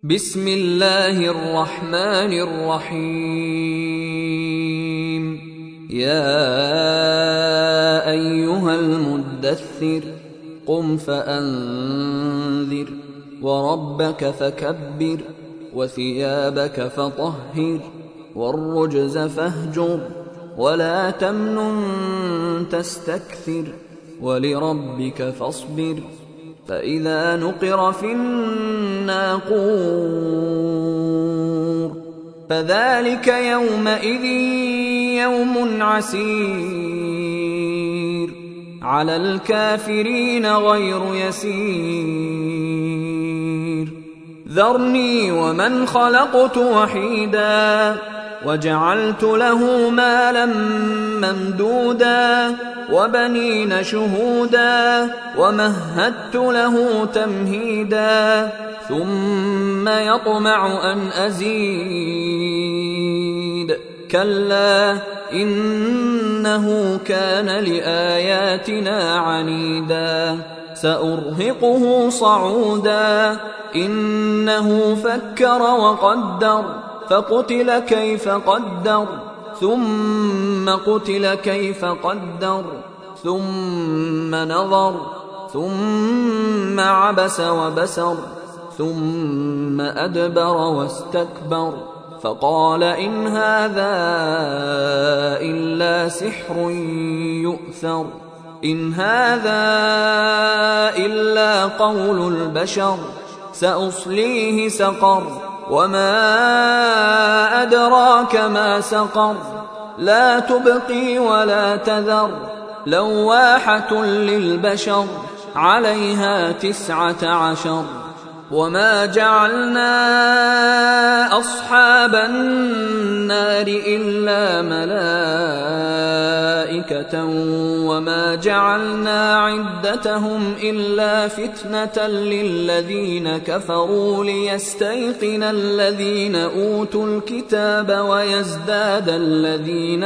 بسم الله الرحمن الرحيم. يا أيها المدثر قم فأنذر وربك فكبر وثيابك فطهر والرجز فاهجر ولا تمنن تستكثر ولربك فاصبر فإذا نقر في الناقور فذلك يومئذ يوم عسير على الكافرين غير يسير. ذرني ومن خلقت وحيدا وجعلت له مالا ممدودا وبنين شهودا ومهدت له تمهيدا ثم يطمع أن أزيد كلا إنه كان لآياتنا عنيدا سأرهقه صعودا إنه فكر وقدر فقتل كيف قدر ثم قتل كيف قدر ثم نظر ثم عبس وبسر ثم أدبر واستكبر فقال إن هذا إلا سحر يؤثر إن هذا إلا قول البشر سأصليه سقر وما أدراك ما سقر لا تبقي ولا تذر لواحة للبشر عليها 19 وما جعلنا أصحاب النار إلا ملائكة وما جعلنا عدتهم إلا فتنة للذين كفروا ليستيقن الذين أوتوا الكتاب ويزداد الذين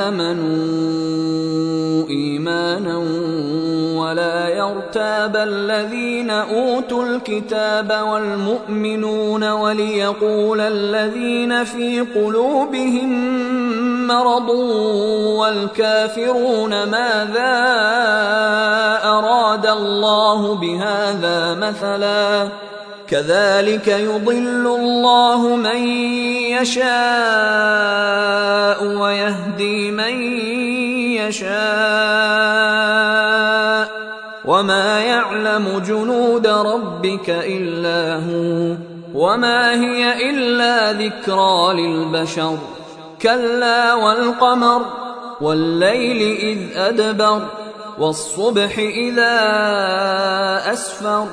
آمنوا إيمانا ولا يرتاب الذين أوتوا الكتاب والمؤمنون وليقول الذين في قلوبهم مرض والكافرون ماذا أراد الله بهذا مثلا كذلك يضل الله من يشاء ويهدي من يشاء وما يعلم جنود ربك إلا هو وما هي إلا ذكرى للبشر كلا والقمر والليل إذ أدبر والصبح إذا أسفر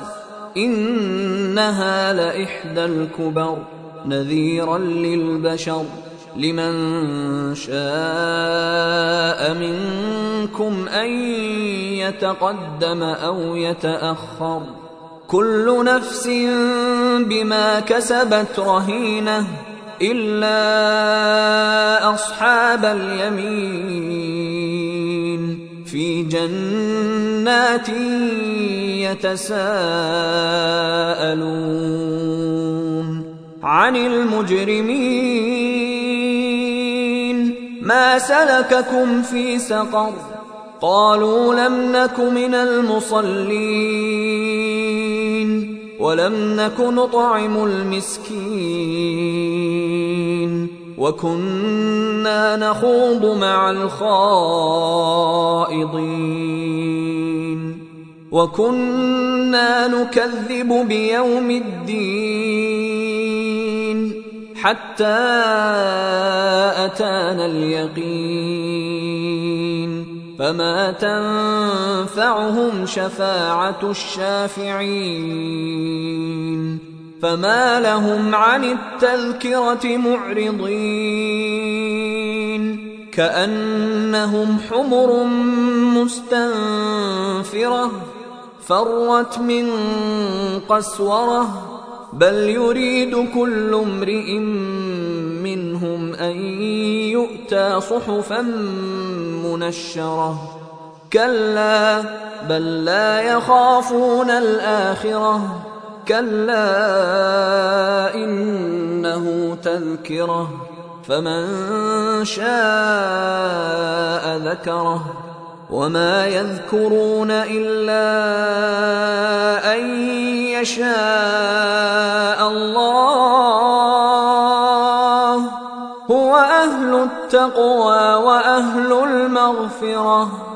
إنها لإحدى الكبر نذيرا للبشر لمن شاء منكم أن يتقدم أو يتأخر كل نفس بما كسبت رهينة إلا أصحاب اليمين في جنات يتساءلون عن المجرمين ما سلككم في سقر قالوا لم نك من المصلين ولم نك نطعم المسكين وكنا نخوض مع الخائضين وكنا نكذب بيوم الدين حتى أتانا اليقين فما تنفعهم شفاعة الشافعين فما لهم عن التذكرة معرضين كأنهم حمر مستنفرة فرت من قسورة بل يريد كل امرئ منهم أن يؤتى صحفا منشرة كلا بل لا يخافون الآخرة كلا تذكرة فمن شاء ذكره وما يذكرون إلا أن يشاء الله هو أهل التقوى وأهل المغفرة.